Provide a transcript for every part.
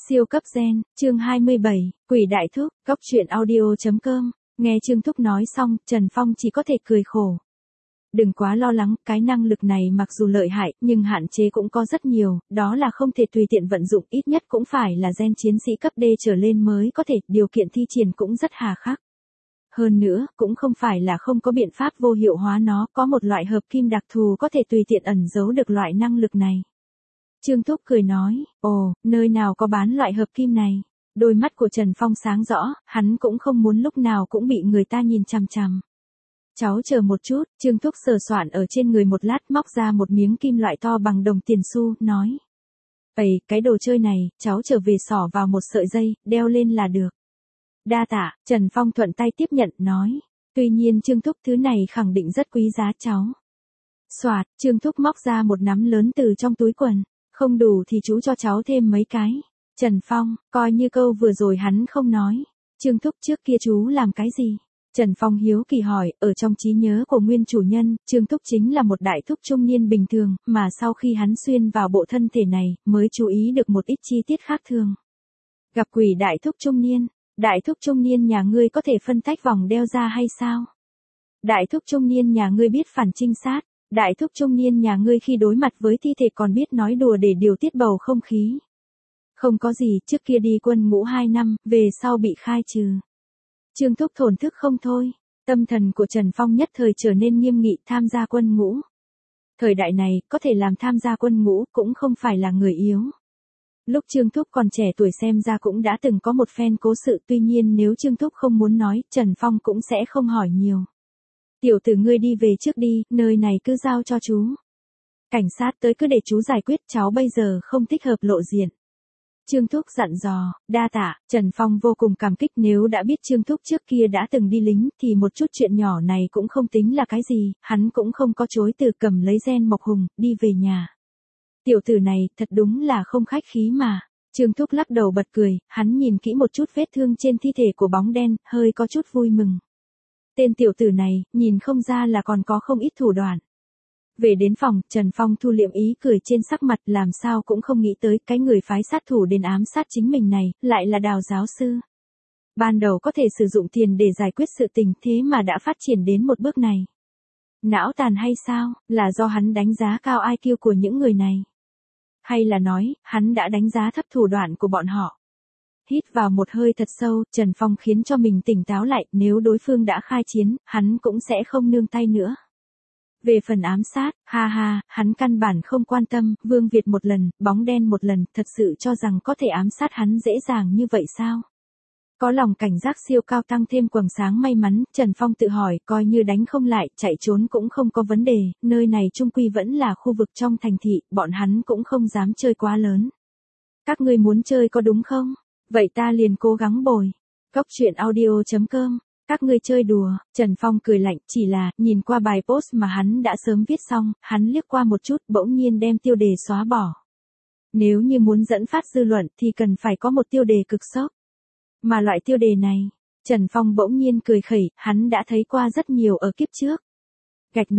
Siêu cấp gen, chương 27, Quỷ Đại Thúc, Cóc truyện audio.com, nghe Trương Thúc nói xong, Trần Phong chỉ có thể cười khổ. Đừng quá lo lắng, cái năng lực này mặc dù lợi hại, nhưng hạn chế cũng có rất nhiều, đó là không thể tùy tiện vận dụng, ít nhất cũng phải là gen chiến sĩ cấp D trở lên mới có thể, điều kiện thi triển cũng rất hà khắc. Hơn nữa, cũng không phải là không có biện pháp vô hiệu hóa nó, có một loại hợp kim đặc thù có thể tùy tiện ẩn giấu được loại năng lực này. Trương Thúc cười nói, ồ, nơi nào có bán loại hợp kim này? Đôi mắt của Trần Phong sáng rõ, hắn cũng không muốn lúc nào cũng bị người ta nhìn chằm chằm. Cháu chờ một chút, Trương Thúc sờ soạn ở trên người một lát móc ra một miếng kim loại to bằng đồng tiền xu, nói. Ây, cái đồ chơi này, cháu trở về xỏ vào một sợi dây, đeo lên là được. Đa tạ, Trần Phong thuận tay tiếp nhận, nói. Tuy nhiên Trương Thúc thứ này khẳng định rất quý giá cháu. Soạt, Trương Thúc móc ra một nắm lớn từ trong túi quần. Không đủ thì chú cho cháu thêm mấy cái. Trần Phong, coi như câu vừa rồi hắn không nói. Trương Thúc trước kia chú làm cái gì? Trần Phong hiếu kỳ hỏi, ở trong trí nhớ của nguyên chủ nhân, Trương Thúc chính là một đại thúc trung niên bình thường, mà sau khi hắn xuyên vào bộ thân thể này, mới chú ý được một ít chi tiết khác thường. Gặp quỷ đại thúc trung niên nhà ngươi có thể phân tách vòng đeo ra hay sao? Đại thúc trung niên nhà ngươi biết phản trinh sát. Đại thúc trung niên nhà ngươi khi đối mặt với thi thể còn biết nói đùa để điều tiết bầu không khí. Không có gì, trước kia đi quân ngũ 2 năm, về sau bị khai trừ. Trương Thúc thổn thức không thôi, tâm thần của Trần Phong nhất thời trở nên nghiêm nghị tham gia quân ngũ. Thời đại này, có thể làm tham gia quân ngũ cũng không phải là người yếu. Lúc Trương Thúc còn trẻ tuổi xem ra cũng đã từng có một phen cố sự, tuy nhiên nếu Trương Thúc không muốn nói, Trần Phong cũng sẽ không hỏi nhiều. Tiểu tử ngươi đi về trước đi, nơi này cứ giao cho chú. Cảnh sát tới cứ để chú giải quyết, cháu bây giờ không thích hợp lộ diện. Trương Thúc dặn dò, đa tạ, Trần Phong vô cùng cảm kích, nếu đã biết Trương Thúc trước kia đã từng đi lính thì một chút chuyện nhỏ này cũng không tính là cái gì, hắn cũng không có chối từ, cầm lấy gen mộc hùng, đi về nhà. Tiểu tử này thật đúng là không khách khí mà. Trương Thúc lắc đầu bật cười, hắn nhìn kỹ một chút vết thương trên thi thể của bóng đen, hơi có chút vui mừng. Tên tiểu tử này, nhìn không ra là còn có không ít thủ đoạn. Về đến phòng, Trần Phong thu liệm ý cười trên sắc mặt, làm sao cũng không nghĩ tới cái người phái sát thủ đến ám sát chính mình này, lại là Đào giáo sư. Ban đầu có thể sử dụng tiền để giải quyết sự tình, thế mà đã phát triển đến một bước này. Não tàn hay sao, là do hắn đánh giá cao IQ của những người này? Hay là nói, hắn đã đánh giá thấp thủ đoạn của bọn họ? Hít vào một hơi thật sâu, Trần Phong khiến cho mình tỉnh táo lại, nếu đối phương đã khai chiến, hắn cũng sẽ không nương tay nữa. Về phần ám sát, ha ha, hắn căn bản không quan tâm, Vương Việt một lần, bóng đen một lần, thật sự cho rằng có thể ám sát hắn dễ dàng như vậy sao? Có lòng cảnh giác siêu cao tăng thêm quầng sáng may mắn, Trần Phong tự hỏi, coi như đánh không lại, chạy trốn cũng không có vấn đề, nơi này chung quy vẫn là khu vực trong thành thị, bọn hắn cũng không dám chơi quá lớn. Các ngươi muốn chơi có đúng không? Vậy ta liền cố gắng bồi. Cóc truyện audio.com, các ngươi chơi đùa, Trần Phong cười lạnh, chỉ là, nhìn qua bài post mà hắn đã sớm viết xong, hắn liếc qua một chút, bỗng nhiên đem tiêu đề xóa bỏ. Nếu như muốn dẫn phát dư luận thì cần phải có một tiêu đề cực sốc. Mà loại tiêu đề này, Trần Phong bỗng nhiên cười khẩy, hắn đã thấy qua rất nhiều ở kiếp trước. Gạch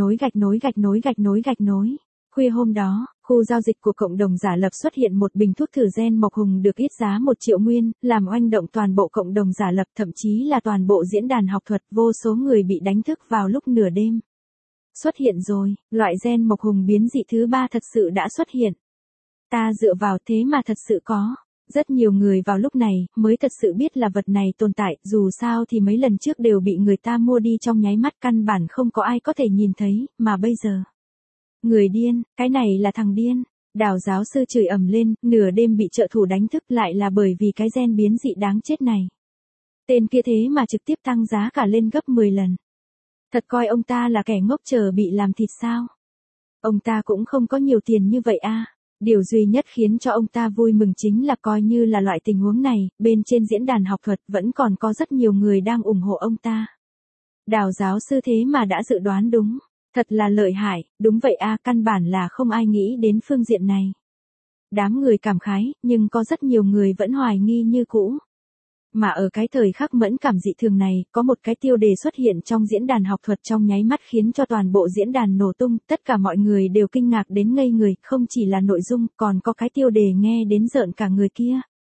nối. Khuya hôm đó, khu giao dịch của cộng đồng giả lập xuất hiện một bình thuốc thử gen mộc hùng được ít giá 1 triệu nguyên, làm oanh động toàn bộ cộng đồng giả lập, thậm chí là toàn bộ diễn đàn học thuật, vô số người bị đánh thức vào lúc nửa đêm. Xuất hiện rồi, loại gen mộc hùng biến dị thứ 3 thật sự đã xuất hiện. Ta dựa vào thế mà thật sự có. Rất nhiều người vào lúc này mới thật sự biết là vật này tồn tại, dù sao thì mấy lần trước đều bị người ta mua đi trong nháy mắt, căn bản không có ai có thể nhìn thấy, mà bây giờ. Người điên, cái này là thằng điên. Đào giáo sư chửi ầm lên, nửa đêm bị trợ thủ đánh thức lại là bởi vì cái gen biến dị đáng chết này. Tên kia thế mà trực tiếp tăng giá cả lên gấp 10 lần. Thật coi ông ta là kẻ ngốc chờ bị làm thịt sao? Ông ta cũng không có nhiều tiền như vậy a. Điều duy nhất khiến cho ông ta vui mừng chính là coi như là loại tình huống này, bên trên diễn đàn học thuật vẫn còn có rất nhiều người đang ủng hộ ông ta. Đào giáo sư thế mà đã dự đoán đúng. Thật là lợi hại, đúng vậy a, căn bản là không ai nghĩ đến phương diện này. Đám người cảm khái, nhưng có rất nhiều người vẫn hoài nghi như cũ. Mà ở cái thời khắc mẫn cảm dị thường này, có một cái tiêu đề xuất hiện trong diễn đàn học thuật trong nháy mắt khiến cho toàn bộ diễn đàn nổ tung, tất cả mọi người đều kinh ngạc đến ngây người, không chỉ là nội dung, còn có cái tiêu đề nghe đến rợn cả người kia.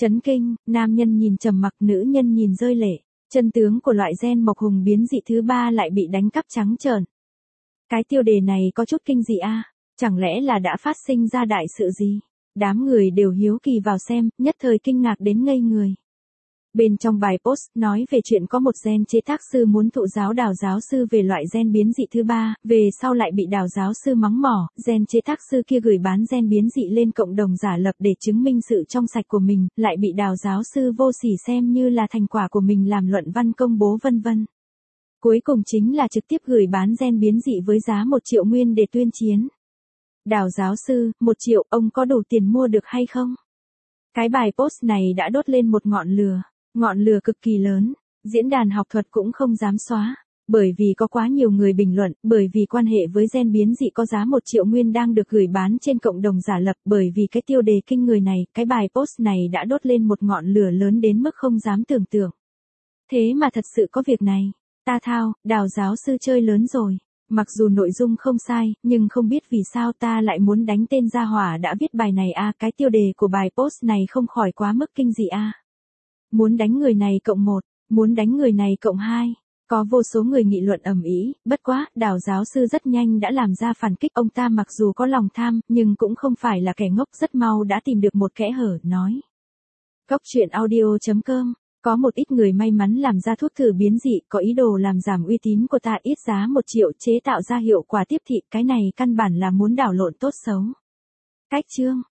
Chấn kinh, nam nhân nhìn trầm mặc, nữ nhân nhìn rơi lệ. Chân tướng của loại gen mộc hùng biến dị thứ 3 lại bị đánh cắp trắng trợn. Cái tiêu đề này có chút kinh dị a, chẳng lẽ là đã phát sinh ra đại sự gì? Đám người đều hiếu kỳ vào xem, nhất thời kinh ngạc đến ngây người. Bên trong bài post nói về chuyện có một gen chế tác sư muốn thụ giáo đào giáo sư về loại gen biến dị thứ 3, về sau lại bị đào giáo sư mắng mỏ, gen chế tác sư kia gửi bán gen biến dị lên cộng đồng giả lập để chứng minh sự trong sạch của mình, lại bị đào giáo sư vô sỉ xem như là thành quả của mình làm luận văn công bố vân vân. Cuối cùng chính là trực tiếp gửi bán gen biến dị với giá 1 triệu nguyên để tuyên chiến. Đào giáo sư, 1 triệu, ông có đủ tiền mua được hay không? Cái bài post này đã đốt lên một ngọn lửa cực kỳ lớn, diễn đàn học thuật cũng không dám xóa, bởi vì có quá nhiều người bình luận, bởi vì quan hệ với gen biến dị có giá 1 triệu nguyên đang được gửi bán trên cộng đồng giả lập, bởi vì cái tiêu đề kinh người này, cái bài post này đã đốt lên một ngọn lửa lớn đến mức không dám tưởng tượng. Thế mà thật sự có việc này, ta thao, đào giáo sư chơi lớn rồi. Mặc dù nội dung không sai, nhưng không biết vì sao ta lại muốn đánh tên gia hỏa đã viết bài này a, cái tiêu đề của bài post này không khỏi quá mức kinh dị a. Muốn đánh người này cộng 1, muốn đánh người này cộng 2. Có vô số người nghị luận ầm ĩ, bất quá, đào giáo sư rất nhanh đã làm ra phản kích, ông ta mặc dù có lòng tham, nhưng cũng không phải là kẻ ngốc, rất mau đã tìm được một kẽ hở, nói. Cóc truyện audio.com. Có một ít người may mắn làm ra thuốc thử biến dị, có ý đồ làm giảm uy tín của ta, ít giá 1 triệu chế tạo ra hiệu quả tiếp thị, cái này căn bản là muốn đảo lộn tốt xấu. Cách chương